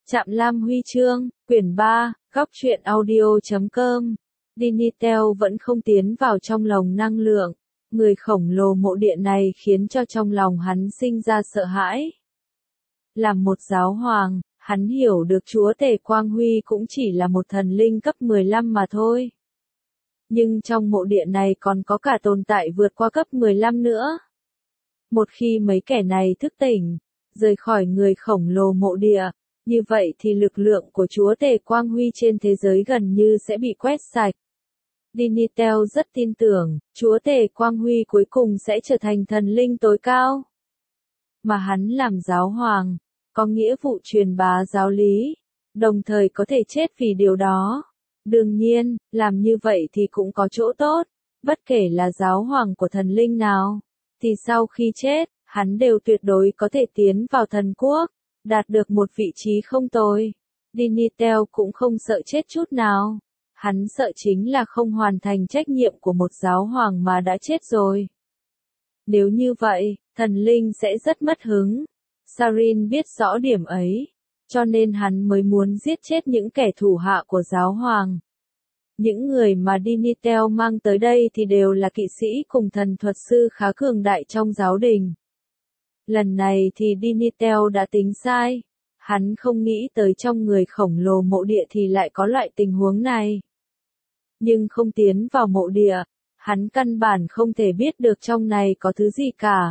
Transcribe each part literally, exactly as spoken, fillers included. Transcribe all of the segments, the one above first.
Trạm Lam Huy chương, quyển ba, góc truyện audio chấm com. Dinitel vẫn không tiến vào trong lồng năng lượng. Người khổng lồ mộ địa này khiến cho trong lòng hắn sinh ra sợ hãi. Làm một giáo hoàng, hắn hiểu được Chúa Tể Quang Huy cũng chỉ là một thần linh cấp mười lăm mà thôi. Nhưng trong mộ địa này còn có cả tồn tại vượt qua cấp mười lăm nữa. Một khi mấy kẻ này thức tỉnh, rời khỏi người khổng lồ mộ địa, như vậy thì lực lượng của Chúa Tể Quang Huy trên thế giới gần như sẽ bị quét sạch. Dinitel rất tin tưởng, Chúa Tể Quang Huy cuối cùng sẽ trở thành thần linh tối cao. Mà hắn làm giáo hoàng, có nghĩa vụ truyền bá giáo lý, đồng thời có thể chết vì điều đó. Đương nhiên, làm như vậy thì cũng có chỗ tốt, bất kể là giáo hoàng của thần linh nào, thì sau khi chết, hắn đều tuyệt đối có thể tiến vào thần quốc, đạt được một vị trí không tồi. Dinitel cũng không sợ chết chút nào. Hắn sợ chính là không hoàn thành trách nhiệm của một giáo hoàng mà đã chết rồi. Nếu như vậy, thần linh sẽ rất mất hứng. Sarin biết rõ điểm ấy, cho nên hắn mới muốn giết chết những kẻ thủ hạ của giáo hoàng. Những người mà Dinitel mang tới đây thì đều là kỵ sĩ cùng thần thuật sư khá cường đại trong giáo đình. Lần này thì Dinitel đã tính sai. Hắn không nghĩ tới trong người khổng lồ mộ địa thì lại có loại tình huống này. Nhưng không tiến vào mộ địa, hắn căn bản không thể biết được trong này có thứ gì cả.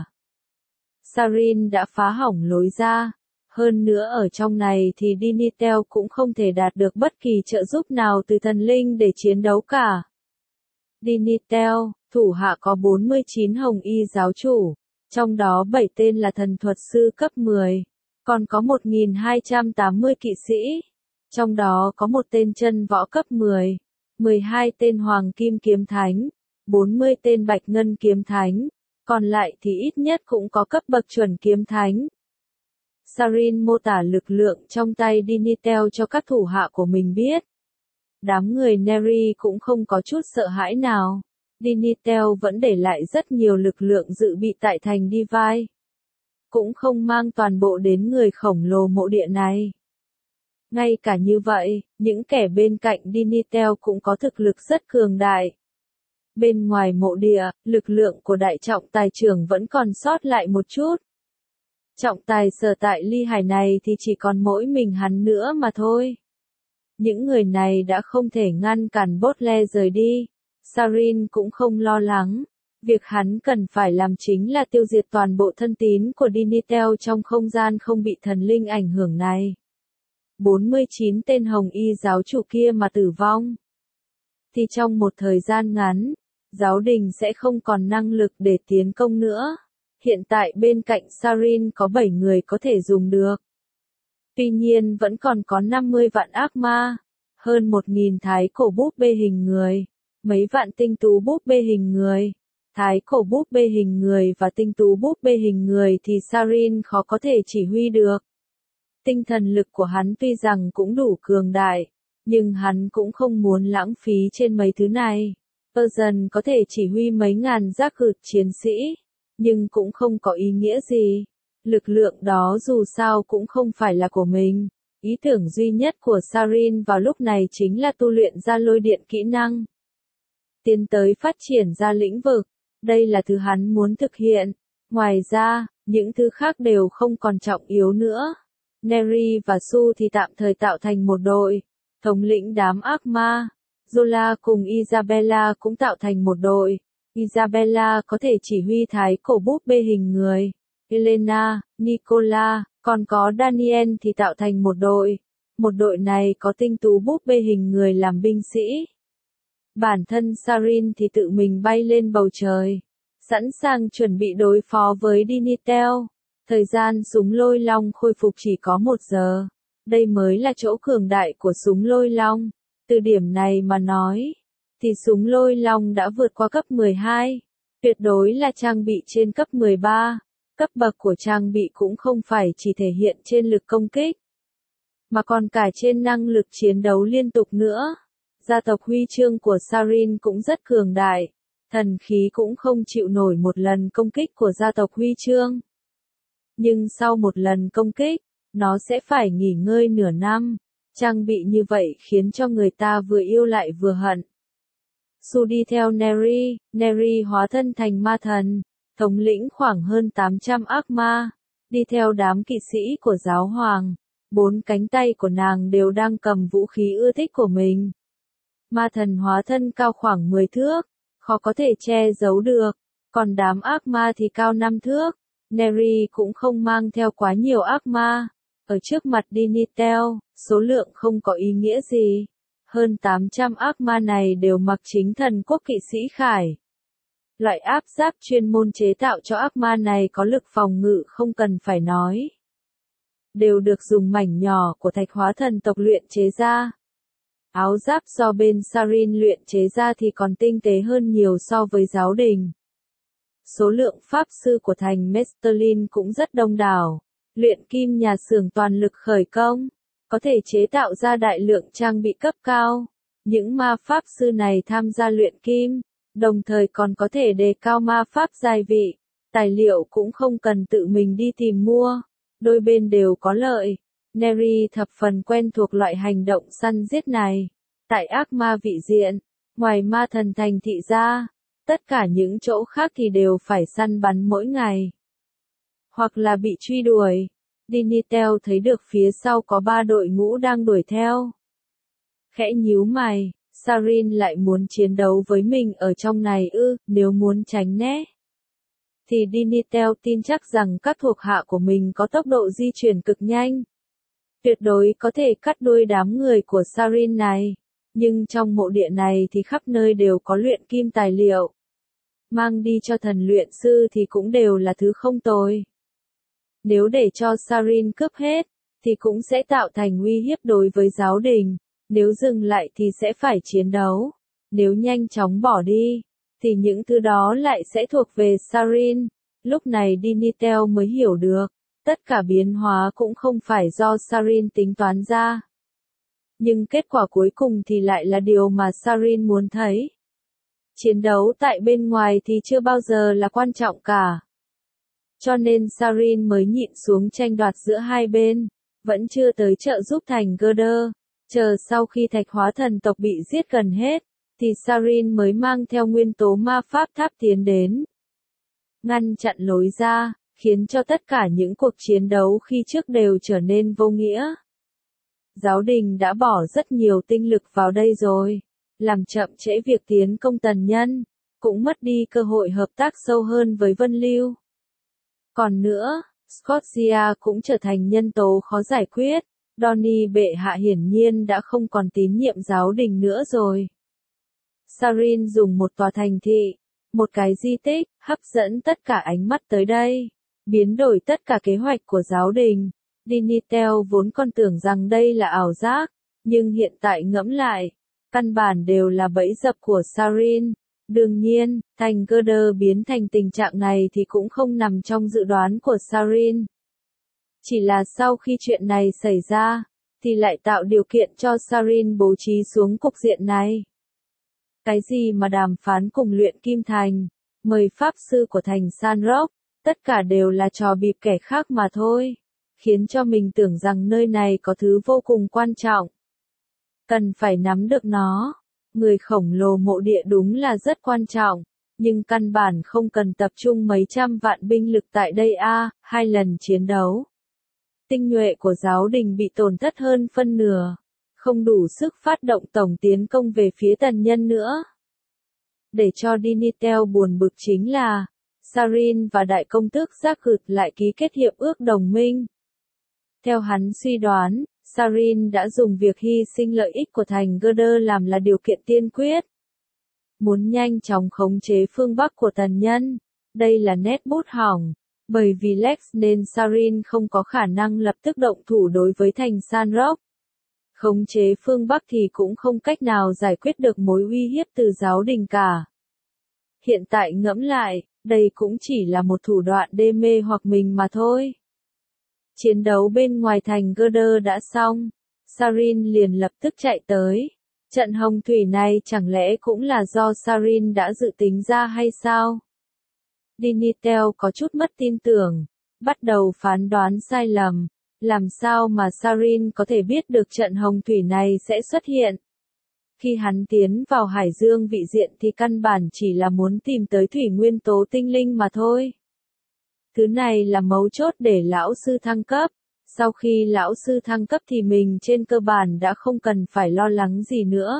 Sarin đã phá hỏng lối ra. Hơn nữa ở trong này thì Dinitel cũng không thể đạt được bất kỳ trợ giúp nào từ thần linh để chiến đấu cả. Dinitel, thủ hạ có bốn mươi chín hồng y giáo chủ, trong đó bảy tên là thần thuật sư cấp mười, còn có một nghìn hai trăm tám mươi kỵ sĩ, trong đó có một tên chân võ cấp mười, mười hai tên hoàng kim kiếm thánh, bốn mươi tên bạch ngân kiếm thánh, còn lại thì ít nhất cũng có cấp bậc chuẩn kiếm thánh. Sarin mô tả lực lượng trong tay Dinitel cho các thủ hạ của mình biết. Đám người Neri cũng không có chút sợ hãi nào. Dinitel vẫn để lại rất nhiều lực lượng dự bị tại thành Divine. Cũng không mang toàn bộ đến người khổng lồ mộ địa này. Ngay cả như vậy, những kẻ bên cạnh Dinitel cũng có thực lực rất cường đại. Bên ngoài mộ địa, lực lượng của đại trọng tài trưởng vẫn còn sót lại một chút. Trọng tài sở tại ly hải này thì chỉ còn mỗi mình hắn nữa mà thôi. Những người này đã không thể ngăn cản Botle rời đi. Sarin cũng không lo lắng. Việc hắn cần phải làm chính là tiêu diệt toàn bộ thân tín của Dinitel trong không gian không bị thần linh ảnh hưởng này. bốn mươi chín tên hồng y giáo chủ kia mà tử vong. Thì trong một thời gian ngắn, giáo đình sẽ không còn năng lực để tiến công nữa. Hiện tại bên cạnh Sarin có bảy người có thể dùng được. Tuy nhiên vẫn còn có năm mươi vạn ác ma, hơn một nghìn thái cổ búp bê hình người, mấy vạn tinh tú búp bê hình người. Thái cổ búp bê hình người và tinh tú búp bê hình người thì Sarin khó có thể chỉ huy được. Tinh thần lực của hắn tuy rằng cũng đủ cường đại, nhưng hắn cũng không muốn lãng phí trên mấy thứ này. Persian có thể chỉ huy mấy ngàn giác cử chiến sĩ, nhưng cũng không có ý nghĩa gì. Lực lượng đó dù sao cũng không phải là của mình. Ý tưởng duy nhất của Sarin vào lúc này chính là tu luyện ra lôi điện kỹ năng. Tiến tới phát triển ra lĩnh vực. Đây là thứ hắn muốn thực hiện. Ngoài ra, những thứ khác đều không còn trọng yếu nữa. Neri và Su thì tạm thời tạo thành một đội. Thống lĩnh đám ác ma. Zola cùng Isabella cũng tạo thành một đội. Isabella có thể chỉ huy thái cổ búp bê hình người. Elena, Nicola, còn có Daniel thì tạo thành một đội. Một đội này có tinh tú búp bê hình người làm binh sĩ. Bản thân Sarin thì tự mình bay lên bầu trời, sẵn sàng chuẩn bị đối phó với Dinitel. Thời gian súng lôi long khôi phục chỉ có một giờ. Đây mới là chỗ cường đại của súng lôi long. Từ điểm này mà nói, thì súng lôi long đã vượt qua cấp mười hai. Tuyệt đối là trang bị trên cấp mười ba. Cấp bậc của trang bị cũng không phải chỉ thể hiện trên lực công kích, mà còn cả trên năng lực chiến đấu liên tục nữa. Gia tộc huy chương của Sarin cũng rất cường đại. Thần khí cũng không chịu nổi một lần công kích của gia tộc huy chương. Nhưng sau một lần công kích, nó sẽ phải nghỉ ngơi nửa năm. Trang bị như vậy khiến cho người ta vừa yêu lại vừa hận. Su đi theo Neri, Neri hóa thân thành ma thần, thống lĩnh khoảng hơn tám trăm ác ma, đi theo đám kỵ sĩ của giáo hoàng. Bốn cánh tay của nàng đều đang cầm vũ khí ưa thích của mình. Ma thần hóa thân cao khoảng mười thước, khó có thể che giấu được, còn đám ác ma thì cao năm thước. Neri cũng không mang theo quá nhiều ác ma. Ở trước mặt Dinitel, số lượng không có ý nghĩa gì. Hơn tám trăm ác ma này đều mặc chính thần quốc kỵ sĩ khải. Loại áp giáp chuyên môn chế tạo cho ác ma này có lực phòng ngự không cần phải nói. Đều được dùng mảnh nhỏ của thạch hóa thần tộc luyện chế ra. Áo giáp do bên Sarin luyện chế ra thì còn tinh tế hơn nhiều so với giáo đình. Số lượng pháp sư của thành Mesterlin cũng rất đông đảo. Luyện kim nhà xưởng toàn lực khởi công, có thể chế tạo ra đại lượng trang bị cấp cao. Những ma pháp sư này tham gia luyện kim, đồng thời còn có thể đề cao ma pháp giai vị. Tài liệu cũng không cần tự mình đi tìm mua, đôi bên đều có lợi. Neri thập phần quen thuộc loại hành động săn giết này. Tại ác ma vị diện, ngoài ma thần thành thị ra, tất cả những chỗ khác thì đều phải săn bắn mỗi ngày. Hoặc là bị truy đuổi. Dinitel thấy được phía sau có ba đội ngũ đang đuổi theo. Khẽ nhíu mày, Sarin lại muốn chiến đấu với mình ở trong này ư, nếu muốn tránh né. Thì Dinitel tin chắc rằng các thuộc hạ của mình có tốc độ di chuyển cực nhanh. Tuyệt đối có thể cắt đuôi đám người của Sarin này. Nhưng trong mộ địa này thì khắp nơi đều có luyện kim tài liệu. Mang đi cho thần luyện sư thì cũng đều là thứ không tồi. Nếu để cho Sarin cướp hết, thì cũng sẽ tạo thành uy hiếp đối với giáo đình. Nếu dừng lại thì sẽ phải chiến đấu. Nếu nhanh chóng bỏ đi, thì những thứ đó lại sẽ thuộc về Sarin. Lúc này Dinitel mới hiểu được, tất cả biến hóa cũng không phải do Sarin tính toán ra. Nhưng kết quả cuối cùng thì lại là điều mà Sarin muốn thấy. Chiến đấu tại bên ngoài thì chưa bao giờ là quan trọng cả. Cho nên Sarin mới nhịn xuống tranh đoạt giữa hai bên, vẫn chưa tới trợ giúp thành Gerder. Chờ sau khi thạch hóa thần tộc bị giết gần hết, thì Sarin mới mang theo nguyên tố ma pháp tháp tiến đến. Ngăn chặn lối ra, khiến cho tất cả những cuộc chiến đấu khi trước đều trở nên vô nghĩa. Giáo đình đã bỏ rất nhiều tinh lực vào đây rồi, làm chậm trễ việc tiến công tần nhân, cũng mất đi cơ hội hợp tác sâu hơn với Vân Lưu. Còn nữa, Scotia cũng trở thành nhân tố khó giải quyết. Donny bệ hạ hiển nhiên đã không còn tín nhiệm giáo đình nữa rồi. Sarin dùng một tòa thành thị, một cái di tích, hấp dẫn tất cả ánh mắt tới đây, biến đổi tất cả kế hoạch của giáo đình. Dinitel vốn còn tưởng rằng đây là ảo giác, nhưng hiện tại ngẫm lại, căn bản đều là bẫy dập của Sarin. Đương nhiên, thành Gerder biến thành tình trạng này thì cũng không nằm trong dự đoán của Sarin. Chỉ là sau khi chuyện này xảy ra, thì lại tạo điều kiện cho Sarin bố trí xuống cục diện này. Cái gì mà đàm phán cùng luyện kim thành, mời pháp sư của thành Sanrock, tất cả đều là trò bịp kẻ khác mà thôi, khiến cho mình tưởng rằng nơi này có thứ vô cùng quan trọng. Cần phải nắm được nó. Người khổng lồ mộ địa đúng là rất quan trọng, nhưng căn bản không cần tập trung mấy trăm vạn binh lực tại đây a, à, hai lần chiến đấu. Tinh nhuệ của giáo đình bị tổn thất hơn phân nửa, không đủ sức phát động tổng tiến công về phía tần nhân nữa. Để cho Dinitel buồn bực chính là, Sarin và đại công tước Giác Gực lại ký kết hiệp ước đồng minh. Theo hắn suy đoán, Sarin đã dùng việc hy sinh lợi ích của thành Gerder làm là điều kiện tiên quyết. Muốn nhanh chóng khống chế phương Bắc của tần nhân, đây là nét bút hỏng, bởi vì Lex nên Sarin không có khả năng lập tức động thủ đối với thành Sanrock. Khống chế phương Bắc thì cũng không cách nào giải quyết được mối uy hiếp từ giáo đình cả. Hiện tại ngẫm lại, đây cũng chỉ là một thủ đoạn đê mê hoặc mình mà thôi. Chiến đấu bên ngoài thành Gerder đã xong, Sarin liền lập tức chạy tới. Trận hồng thủy này chẳng lẽ cũng là do Sarin đã dự tính ra hay sao? Dinitel có chút mất tin tưởng, bắt đầu phán đoán sai lầm. Làm sao mà Sarin có thể biết được trận hồng thủy này sẽ xuất hiện? Khi hắn tiến vào Hải Dương vị diện thì căn bản chỉ là muốn tìm tới thủy nguyên tố tinh linh mà thôi. Thứ này là mấu chốt để lão sư thăng cấp. Sau khi lão sư thăng cấp thì mình trên cơ bản đã không cần phải lo lắng gì nữa.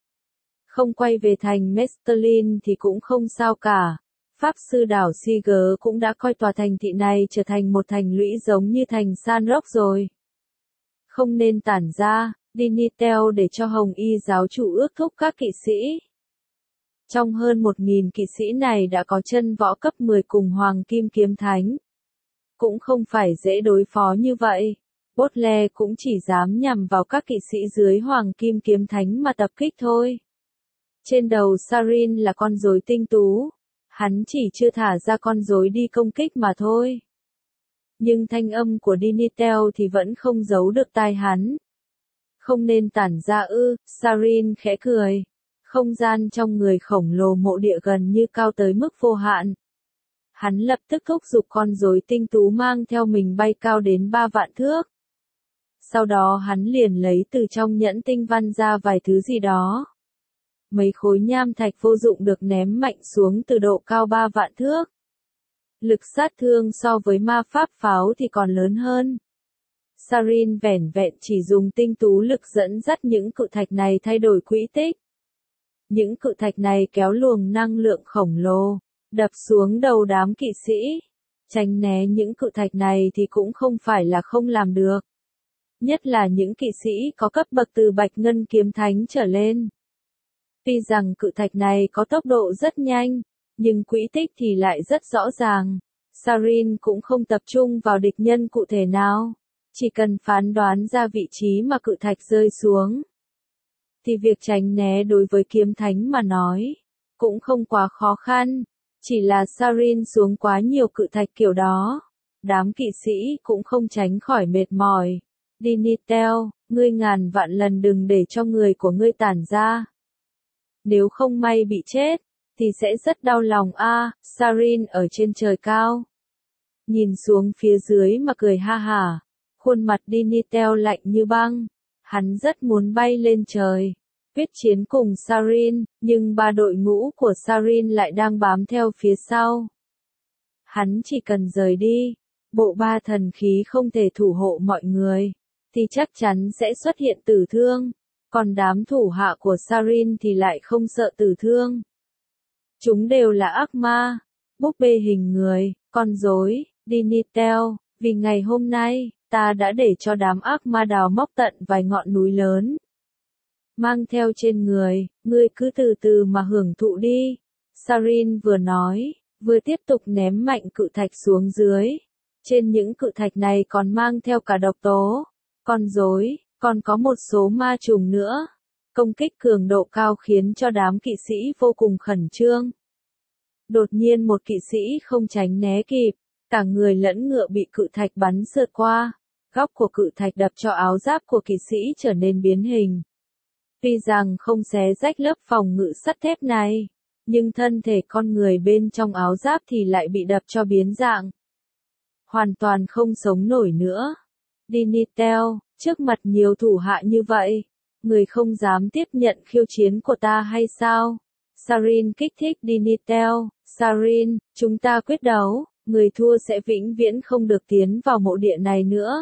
Không quay về thành Mesterlin thì cũng không sao cả. Pháp sư đảo Siger cũng đã coi tòa thành thị này trở thành một thành lũy giống như thành San Rock rồi. Không nên tản ra, Dinitel để cho Hồng Y giáo chủ ước thúc các kỵ sĩ. Trong hơn một nghìn kỵ sĩ này đã có chân võ cấp mười cùng Hoàng Kim Kiếm Thánh. Cũng không phải dễ đối phó như vậy. Botle cũng chỉ dám nhằm vào các kỵ sĩ dưới Hoàng Kim Kiếm Thánh mà tập kích thôi. Trên đầu Sarin là con rối tinh tú. Hắn chỉ chưa thả ra con rối đi công kích mà thôi. Nhưng thanh âm của Dinitel thì vẫn không giấu được tai hắn. Không nên tản ra ư, Sarin khẽ cười. Không gian trong người khổng lồ mộ địa gần như cao tới mức vô hạn. Hắn lập tức thúc giục con rối tinh tú mang theo mình bay cao đến ba vạn thước. Sau đó hắn liền lấy từ trong nhẫn tinh văn ra vài thứ gì đó. Mấy khối nham thạch vô dụng được ném mạnh xuống từ độ cao ba vạn thước. Lực sát thương so với ma pháp pháo thì còn lớn hơn. Sarin vẻn vẹn chỉ dùng tinh tú lực dẫn dắt những cự thạch này thay đổi quỹ tích. Những cự thạch này kéo luồng năng lượng khổng lồ, đập xuống đầu đám kỵ sĩ. Tránh né những cự thạch này thì cũng không phải là không làm được. Nhất là những kỵ sĩ có cấp bậc từ Bạch Ngân Kiếm Thánh trở lên. Tuy rằng cự thạch này có tốc độ rất nhanh, nhưng quỹ tích thì lại rất rõ ràng. Sarin cũng không tập trung vào địch nhân cụ thể nào, chỉ cần phán đoán ra vị trí mà cự thạch rơi xuống. Thì việc tránh né đối với kiếm thánh mà nói, cũng không quá khó khăn, chỉ là Sarin xuống quá nhiều cự thạch kiểu đó. Đám kỵ sĩ cũng không tránh khỏi mệt mỏi. Dinitel, ngươi ngàn vạn lần đừng để cho người của ngươi tản ra. Nếu không may bị chết, thì sẽ rất đau lòng a. À, Sarin ở trên trời cao. Nhìn xuống phía dưới mà cười ha hả. Khuôn mặt Dinitel lạnh như băng. Hắn rất muốn bay lên trời. Quyết chiến cùng Sarin, nhưng ba đội ngũ của Sarin lại đang bám theo phía sau. Hắn chỉ cần rời đi. Bộ ba thần khí không thể thủ hộ mọi người. Thì chắc chắn sẽ xuất hiện tử thương. Còn đám thủ hạ của Sarin thì lại không sợ tử thương. Chúng đều là ác ma, búp bê hình người, con rối, Dinitel, vì ngày hôm nay, ta đã để cho đám ác ma đào móc tận vài ngọn núi lớn. Mang theo trên người, ngươi cứ từ từ mà hưởng thụ đi. Sarin vừa nói, vừa tiếp tục ném mạnh cự thạch xuống dưới. Trên những cự thạch này còn mang theo cả độc tố, con rối, còn có một số ma trùng nữa. Công kích cường độ cao khiến cho đám kỵ sĩ vô cùng khẩn trương. Đột nhiên một kỵ sĩ không tránh né kịp, cả người lẫn ngựa bị cự thạch bắn sượt qua. Góc của cự thạch đập cho áo giáp của kỵ sĩ trở nên biến hình. Tuy rằng không xé rách lớp phòng ngự sắt thép này, nhưng thân thể con người bên trong áo giáp thì lại bị đập cho biến dạng. Hoàn toàn không sống nổi nữa. Dinitel, trước mặt nhiều thủ hạ như vậy, người không dám tiếp nhận khiêu chiến của ta hay sao? Sarin kích thích Dinitel, Sarin, chúng ta quyết đấu, người thua sẽ vĩnh viễn không được tiến vào mộ địa này nữa.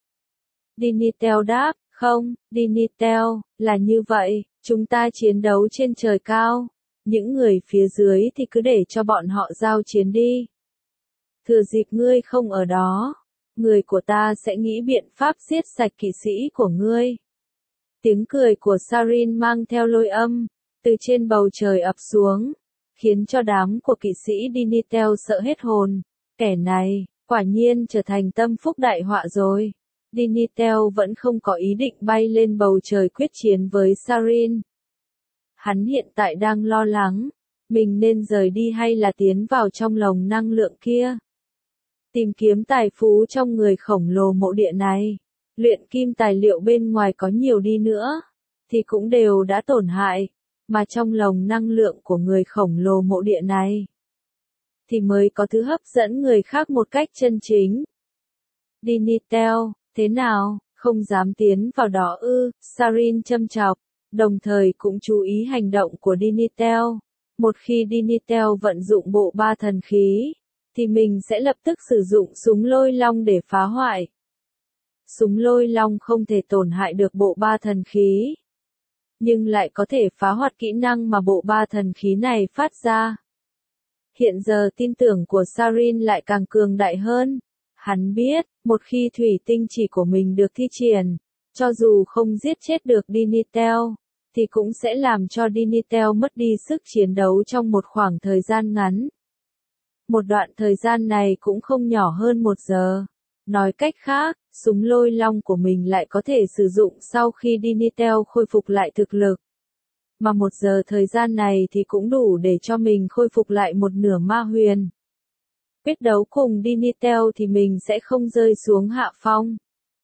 Dinitel đáp, không, Dinitel, là như vậy, chúng ta chiến đấu trên trời cao, những người phía dưới thì cứ để cho bọn họ giao chiến đi. Thừa dịp ngươi không ở đó, người của ta sẽ nghĩ biện pháp giết sạch kỵ sĩ của ngươi. Tiếng cười của Sarin mang theo lôi âm, từ trên bầu trời ập xuống, khiến cho đám của kỵ sĩ Dinitel sợ hết hồn. Kẻ này, quả nhiên trở thành tâm phúc đại họa rồi. Dinitel vẫn không có ý định bay lên bầu trời quyết chiến với Sarin. Hắn hiện tại đang lo lắng, mình nên rời đi hay là tiến vào trong lồng năng lượng kia. Tìm kiếm tài phú trong người khổng lồ mộ địa này. Luyện kim tài liệu bên ngoài có nhiều đi nữa, thì cũng đều đã tổn hại, mà trong lồng năng lượng của người khổng lồ mộ địa này, thì mới có thứ hấp dẫn người khác một cách chân chính. Dinitel, Thế nào, không dám tiến vào đó ư? Sarin châm chọc, đồng thời cũng chú ý hành động của Dinitel. Một khi Dinitel vận dụng bộ ba thần khí, thì mình sẽ lập tức sử dụng súng lôi long để phá hoại. Súng lôi long không thể tổn hại được bộ ba thần khí, nhưng lại có thể phá hoại kỹ năng mà bộ ba thần khí này phát ra. Hiện giờ tin tưởng của Sarin lại càng cường đại hơn. Hắn biết, một khi thủy tinh chỉ của mình được thi triển, cho dù không giết chết được Dinitel, thì cũng sẽ làm cho Dinitel mất đi sức chiến đấu trong một khoảng thời gian ngắn. Một đoạn thời gian này cũng không nhỏ hơn một giờ. Nói cách khác, súng lôi long của mình lại có thể sử dụng sau khi Dinitel khôi phục lại thực lực. Mà một giờ thời gian này thì cũng đủ để cho mình khôi phục lại một nửa ma huyền. Quyết đấu cùng Dinitel thì mình sẽ không rơi xuống hạ phong.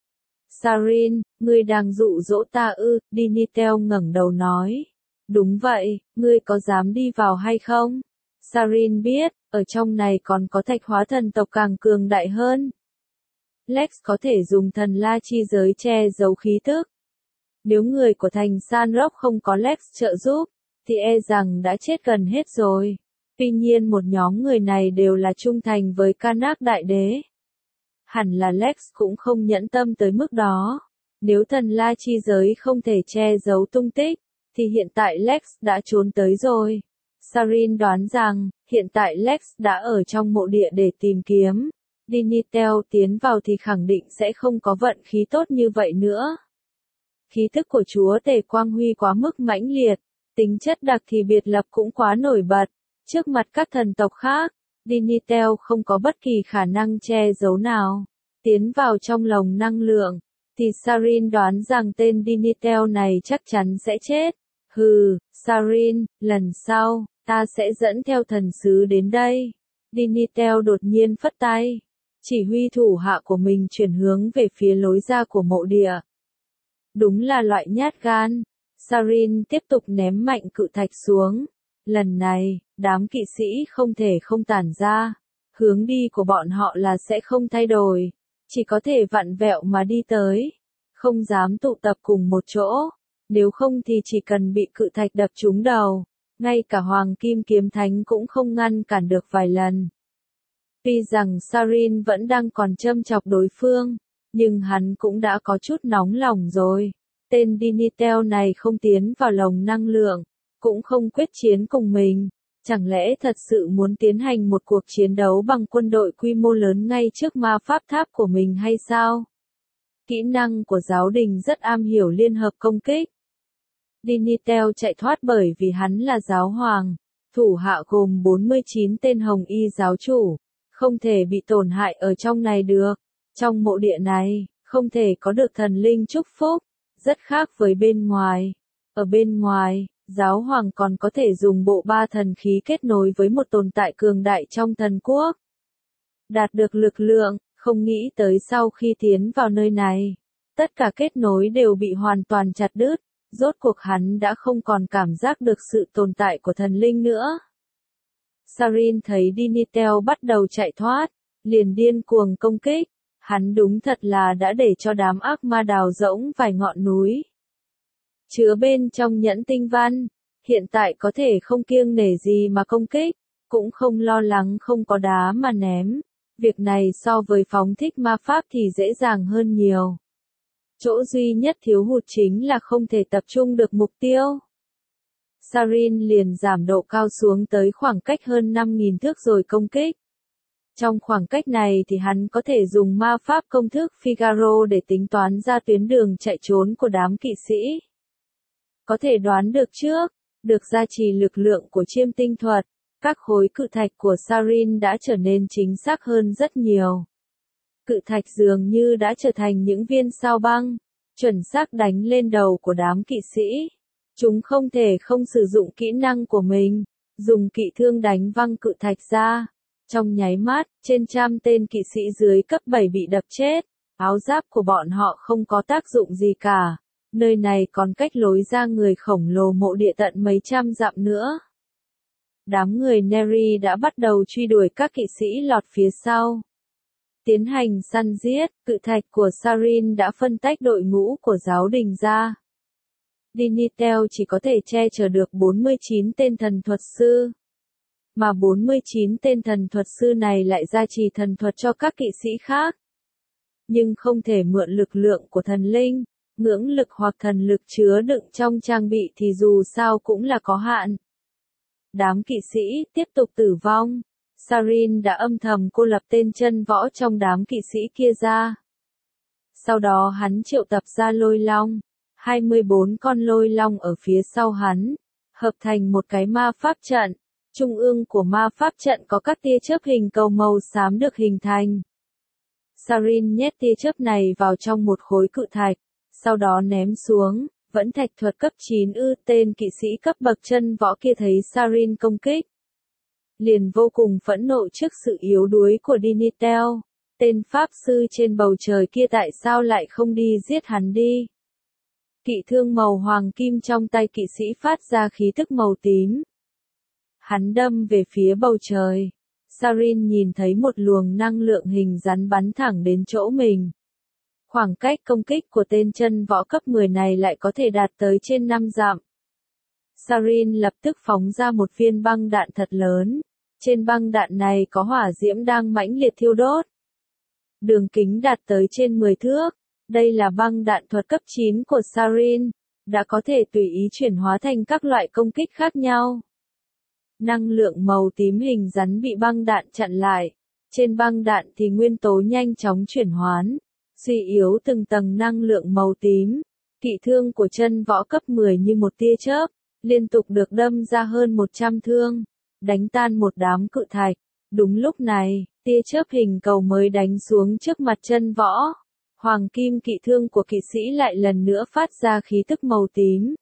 Sarin, ngươi đang dụ dỗ ta ư? Dinitel ngẩng đầu nói. Đúng vậy, ngươi có dám đi vào hay không? Sarin biết, ở trong này còn có thạch hóa thần tộc càng cường đại hơn. Lex có thể dùng thần la chi giới che giấu khí tức. Nếu người của thành San Rock không có Lex trợ giúp, thì e rằng đã chết gần hết rồi. Tuy nhiên một nhóm người này đều là trung thành với Karnak đại đế. Hẳn là Lex cũng không nhẫn tâm tới mức đó. Nếu thần la chi giới không thể che giấu tung tích, thì hiện tại Lex đã trốn tới rồi. Sarin đoán rằng, hiện tại Lex đã ở trong mộ địa để tìm kiếm. Dinitel tiến vào thì khẳng định sẽ không có vận khí tốt như vậy nữa. Khí thức của chúa tể Quang Huy quá mức mãnh liệt, tính chất đặc thì biệt lập cũng quá nổi bật. Trước mặt các thần tộc khác, Dinitel không có bất kỳ khả năng che giấu nào. Tiến vào trong lồng năng lượng, thì Sarin đoán rằng tên Dinitel này chắc chắn sẽ chết. Hừ, Sarin, lần sau, ta sẽ dẫn theo thần sứ đến đây. Dinitel đột nhiên phất tay, chỉ huy thủ hạ của mình chuyển hướng về phía lối ra của mộ địa. Đúng là loại nhát gan. Sarin tiếp tục ném mạnh cự thạch xuống. Lần này, đám kỵ sĩ không thể không tản ra. Hướng đi của bọn họ là sẽ không thay đổi. Chỉ có thể vặn vẹo mà đi tới. Không dám tụ tập cùng một chỗ. Nếu không thì chỉ cần bị cự thạch đập trúng đầu. Ngay cả Hoàng Kim Kiếm Thánh cũng không ngăn cản được vài lần. Tuy rằng Sarin vẫn đang còn châm chọc đối phương, nhưng hắn cũng đã có chút nóng lòng rồi. Tên Dinitel này không tiến vào lồng năng lượng, cũng không quyết chiến cùng mình. Chẳng lẽ thật sự muốn tiến hành một cuộc chiến đấu bằng quân đội quy mô lớn ngay trước ma pháp tháp của mình hay sao? Kỹ năng của giáo đình rất am hiểu liên hợp công kích. Dinitel chạy thoát bởi vì hắn là giáo hoàng, thủ hạ gồm bốn mươi chín tên hồng y giáo chủ, không thể bị tổn hại ở trong này được. Trong mộ địa này, không thể có được thần linh chúc phúc, rất khác với bên ngoài. Ở bên ngoài, giáo hoàng còn có thể dùng bộ ba thần khí kết nối với một tồn tại cường đại trong thần quốc. Đạt được lực lượng, không nghĩ tới sau khi tiến vào nơi này, tất cả kết nối đều bị hoàn toàn chặt đứt. Rốt cuộc hắn đã không còn cảm giác được sự tồn tại của thần linh nữa. Sarin thấy Dinitel bắt đầu chạy thoát, liền điên cuồng công kích. Hắn đúng thật là đã để cho đám ác ma đào rỗng vài ngọn núi. Chứa bên trong nhẫn tinh văn, hiện tại có thể không kiêng nể gì mà công kích, cũng không lo lắng không có đá mà ném. Việc này so với phóng thích ma pháp thì dễ dàng hơn nhiều. Chỗ duy nhất thiếu hụt chính là không thể tập trung được mục tiêu. Sarin liền giảm độ cao xuống tới khoảng cách hơn năm nghìn thước rồi công kích. Trong khoảng cách này thì hắn có thể dùng ma pháp công thức Figaro để tính toán ra tuyến đường chạy trốn của đám kỵ sĩ. Có thể đoán được trước, được gia trì lực lượng của chiêm tinh thuật, các khối cự thạch của Sarin đã trở nên chính xác hơn rất nhiều. Cự thạch dường như đã trở thành những viên sao băng, chuẩn xác đánh lên đầu của đám kỵ sĩ. Chúng không thể không sử dụng kỹ năng của mình, dùng kỵ thương đánh văng cự thạch ra. Trong nháy mắt, trên trăm tên kỵ sĩ dưới cấp bảy bị đập chết, áo giáp của bọn họ không có tác dụng gì cả. Nơi này còn cách lối ra người khổng lồ mộ địa tận mấy trăm dặm nữa. Đám người Neri đã bắt đầu truy đuổi các kỵ sĩ lọt phía sau. Tiến hành săn giết, cự thạch của Sarin đã phân tách đội ngũ của giáo đình ra. Dinitel chỉ có thể che chở được bốn mươi chín tên thần thuật sư. Mà bốn mươi chín tên thần thuật sư này lại gia trì thần thuật cho các kỵ sĩ khác. Nhưng không thể mượn lực lượng của thần linh, ngưỡng lực hoặc thần lực chứa đựng trong trang bị thì dù sao cũng là có hạn. Đám kỵ sĩ tiếp tục tử vong. Sarin đã âm thầm cô lập tên chân võ trong đám kỵ sĩ kia ra. Sau đó hắn triệu tập ra lôi long, hai mươi bốn con lôi long ở phía sau hắn, hợp thành một cái ma pháp trận. Trung ương của ma pháp trận có các tia chớp hình cầu màu xám được hình thành. Sarin nhét tia chớp này vào trong một khối cự thạch, sau đó ném xuống, vẫn thạch thuật cấp chín ư. Tên kỵ sĩ cấp bậc chân võ kia thấy Sarin công kích, liền vô cùng phẫn nộ trước sự yếu đuối của Dinitel. Tên pháp sư trên bầu trời kia tại sao lại không đi giết hắn đi? Kỵ thương màu hoàng kim trong tay kỵ sĩ phát ra khí tức màu tím. Hắn đâm về phía bầu trời. Sarin nhìn thấy một luồng năng lượng hình rắn bắn thẳng đến chỗ mình. Khoảng cách công kích của tên chân võ cấp mười này lại có thể đạt tới trên năm dặm. Sarin lập tức phóng ra một viên băng đạn thật lớn. Trên băng đạn này có hỏa diễm đang mãnh liệt thiêu đốt. Đường kính đạt tới trên mười thước. Đây là băng đạn thuật cấp chín của Sarin, đã có thể tùy ý chuyển hóa thành các loại công kích khác nhau. Năng lượng màu tím hình rắn bị băng đạn chặn lại. Trên băng đạn thì nguyên tố nhanh chóng chuyển hoán, suy yếu từng tầng năng lượng màu tím. Kỵ thương của chân võ cấp mười như một tia chớp, liên tục được đâm ra hơn một trăm thương, đánh tan một đám cự thạch. Đúng lúc này, tia chớp hình cầu mới đánh xuống trước mặt chân võ. Hoàng kim kỵ thương của kỵ sĩ lại lần nữa phát ra khí tức màu tím,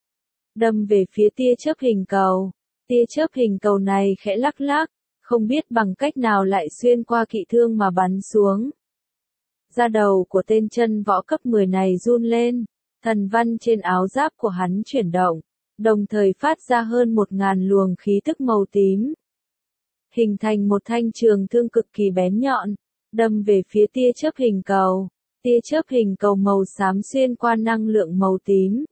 đâm về phía tia chớp hình cầu. Tia chớp hình cầu này khẽ lắc lắc, không biết bằng cách nào lại xuyên qua kỵ thương mà bắn xuống. Da đầu của tên chân võ cấp mười này run lên, thần văn trên áo giáp của hắn chuyển động, đồng thời phát ra hơn một ngàn luồng khí tức màu tím, hình thành một thanh trường thương cực kỳ bén nhọn, đâm về phía tia chớp hình cầu. Tia chớp hình cầu màu xám xuyên qua năng lượng màu tím,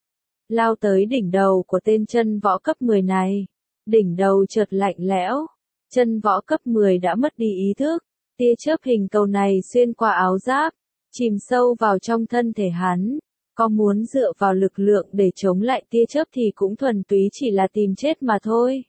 lao tới đỉnh đầu của tên chân võ cấp mười này. Đỉnh đầu chợt lạnh lẽo, chân võ cấp mười đã mất đi ý thức. Tia chớp hình cầu này xuyên qua áo giáp, chìm sâu vào trong thân thể hắn. Có muốn dựa vào lực lượng để chống lại tia chớp thì cũng thuần túy chỉ là tìm chết mà thôi.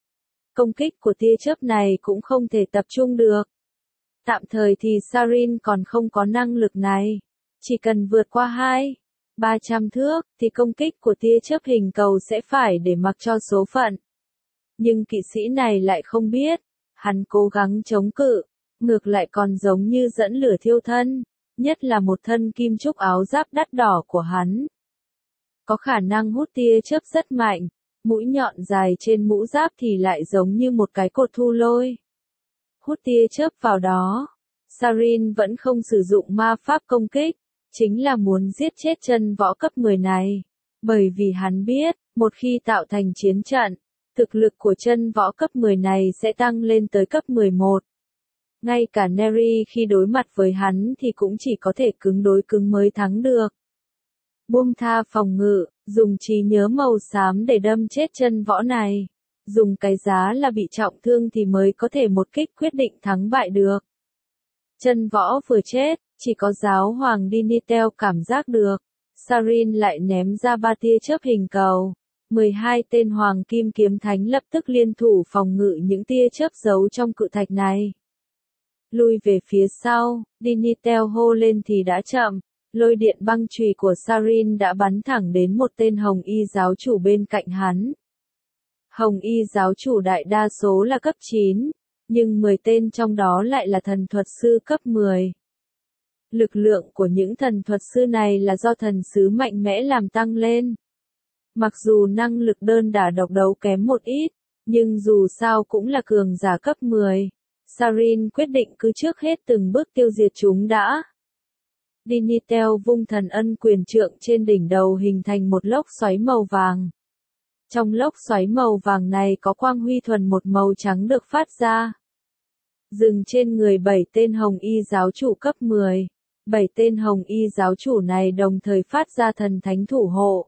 Công kích của tia chớp này cũng không thể tập trung được. Tạm thời thì Sarin còn không có năng lực này. Chỉ cần vượt qua hai, ba trăm thước, thì công kích của tia chớp hình cầu sẽ phải để mặc cho số phận. Nhưng kỵ sĩ này lại không biết, hắn cố gắng chống cự, ngược lại còn giống như dẫn lửa thiêu thân, nhất là một thân kim trúc áo giáp đắt đỏ của hắn. Có khả năng hút tia chớp rất mạnh, mũi nhọn dài trên mũ giáp thì lại giống như một cái cột thu lôi. Hút tia chớp vào đó, Sarin vẫn không sử dụng ma pháp công kích, chính là muốn giết chết chân võ cấp mười này. Bởi vì hắn biết, một khi tạo thành chiến trận, thực lực của chân võ cấp mười này sẽ tăng lên tới cấp mười một. Ngay cả Neri khi đối mặt với hắn thì cũng chỉ có thể cứng đối cứng mới thắng được. Buông tha phòng ngự, dùng trí nhớ màu xám để đâm chết chân võ này. Dùng cái giá là bị trọng thương thì mới có thể một kích quyết định thắng bại được. Chân võ vừa chết, chỉ có giáo hoàng Dinitel cảm giác được. Sarin lại ném ra ba tia chớp hình cầu. mười hai tên hoàng kim kiếm thánh lập tức liên thủ phòng ngự những tia chớp giấu trong cự thạch này. Lui về phía sau, Dinitel hô lên thì đã chậm. Lôi điện băng chùy của Sarin đã bắn thẳng đến một tên hồng y giáo chủ bên cạnh hắn. Hồng y giáo chủ đại đa số là cấp chín, nhưng mười tên trong đó lại là thần thuật sư cấp mười. Lực lượng của những thần thuật sư này là do thần sứ mạnh mẽ làm tăng lên. Mặc dù năng lực đơn đả độc đấu kém một ít, nhưng dù sao cũng là cường giả cấp mười. Sarin quyết định cứ trước hết từng bước tiêu diệt chúng đã. Dinitel vung thần ân quyền trượng trên đỉnh đầu hình thành một lốc xoáy màu vàng. Trong lốc xoáy màu vàng này có quang huy thuần một màu trắng được phát ra. dừng trên người bảy tên hồng y giáo chủ cấp mười. Bảy tên hồng y giáo chủ này đồng thời phát ra thần thánh thủ hộ.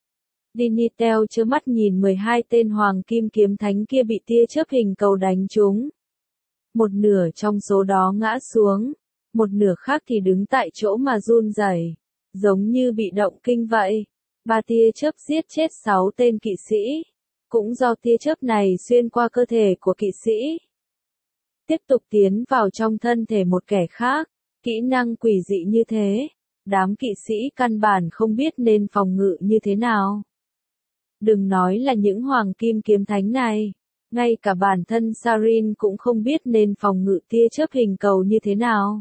Dinitel trơ mắt nhìn mười hai tên hoàng kim kiếm thánh kia bị tia chớp hình cầu đánh trúng. Một nửa trong số đó ngã xuống, một nửa khác thì đứng tại chỗ mà run rẩy, giống như bị động kinh vậy. Ba tia chớp giết chết sáu tên kỵ sĩ, cũng do tia chớp này xuyên qua cơ thể của kỵ sĩ, tiếp tục tiến vào trong thân thể một kẻ khác. Kỹ năng quỷ dị như thế, đám kỵ sĩ căn bản không biết nên phòng ngự như thế nào. Đừng nói là những hoàng kim kiếm thánh này, ngay cả bản thân Sarin cũng không biết nên phòng ngự tia chớp hình cầu như thế nào.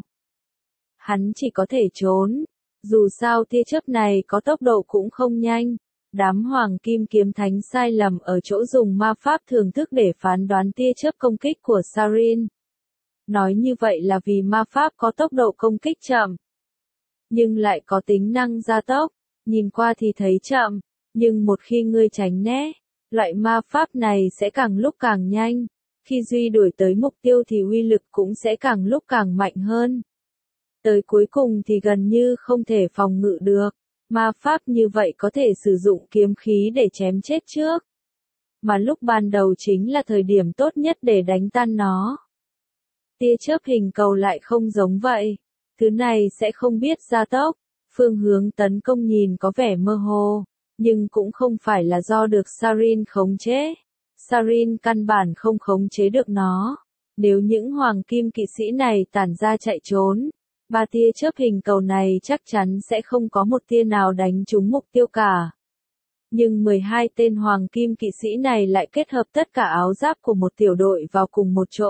Hắn chỉ có thể trốn, dù sao tia chớp này có tốc độ cũng không nhanh. Đám hoàng kim kiếm thánh sai lầm ở chỗ dùng ma pháp thưởng thức để phán đoán tia chớp công kích của Sarin. Nói như vậy là vì ma pháp có tốc độ công kích chậm, nhưng lại có tính năng gia tốc, nhìn qua thì thấy chậm, nhưng một khi ngươi tránh né, loại ma pháp này sẽ càng lúc càng nhanh, khi duy đuổi tới mục tiêu thì uy lực cũng sẽ càng lúc càng mạnh hơn. Tới cuối cùng thì gần như không thể phòng ngự được, ma pháp như vậy có thể sử dụng kiếm khí để chém chết trước, mà lúc ban đầu chính là thời điểm tốt nhất để đánh tan nó. Tia chớp hình cầu lại không giống vậy, thứ này sẽ không biết gia tốc, phương hướng tấn công nhìn có vẻ mơ hồ, nhưng cũng không phải là do được Sarin khống chế. Sarin căn bản không khống chế được nó. Nếu những hoàng kim kỵ sĩ này tản ra chạy trốn, ba tia chớp hình cầu này chắc chắn sẽ không có một tia nào đánh trúng mục tiêu cả. Nhưng mười hai tên hoàng kim kỵ sĩ này lại kết hợp tất cả áo giáp của một tiểu đội vào cùng một chỗ,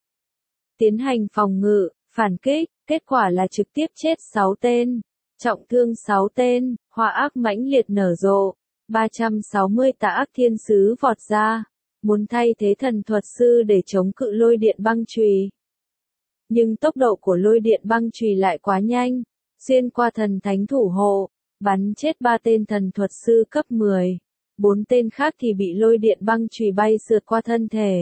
tiến hành phòng ngự, phản kích, kết quả là trực tiếp chết sáu tên, trọng thương sáu tên, hỏa ác mãnh liệt nở rộ, ba trăm sáu mươi tà ác thiên sứ vọt ra, muốn thay thế thần thuật sư để chống cự lôi điện băng chùy. Nhưng tốc độ của lôi điện băng chùy lại quá nhanh, xuyên qua thần thánh thủ hộ, bắn chết ba tên thần thuật sư cấp mười, bốn tên khác thì bị lôi điện băng chùy bay sượt qua thân thể,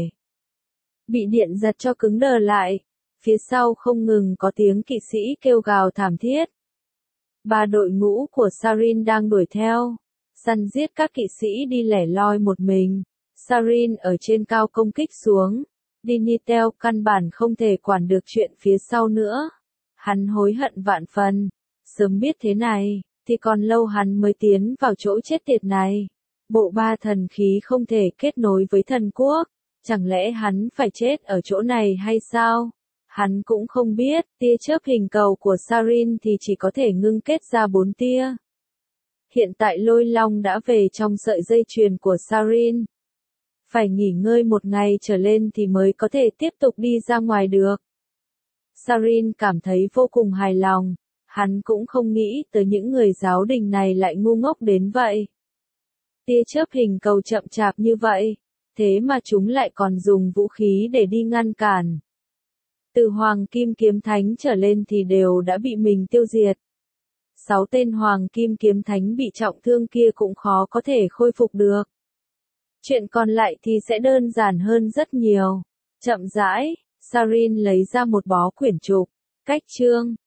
bị điện giật cho cứng đờ lại. Phía sau không ngừng có tiếng kỵ sĩ kêu gào thảm thiết. Ba đội ngũ của Sarin đang đuổi theo, săn giết các kỵ sĩ đi lẻ loi một mình. Sarin ở trên cao công kích xuống. Dinitel căn bản không thể quản được chuyện phía sau nữa. Hắn hối hận vạn phần. Sớm biết thế này, thì còn lâu hắn mới tiến vào chỗ chết tiệt này. Bộ ba thần khí không thể kết nối với thần quốc. Chẳng lẽ hắn phải chết ở chỗ này hay sao? Hắn cũng không biết, tia chớp hình cầu của Sarin thì chỉ có thể ngưng kết ra bốn tia. Hiện tại lôi long đã về trong sợi dây chuyền của Sarin. Phải nghỉ ngơi một ngày trở lên thì mới có thể tiếp tục đi ra ngoài được. Sarin cảm thấy vô cùng hài lòng, hắn cũng không nghĩ tới những người giáo đình này lại ngu ngốc đến vậy. Tia chớp hình cầu chậm chạp như vậy, thế mà chúng lại còn dùng vũ khí để đi ngăn cản. Từ hoàng kim kiếm thánh trở lên thì đều đã bị mình tiêu diệt. Sáu tên hoàng kim kiếm thánh bị trọng thương kia cũng khó có thể khôi phục được. Chuyện còn lại thì sẽ đơn giản hơn rất nhiều. Chậm rãi, Sarin lấy ra một bó quyển trục. Cách chương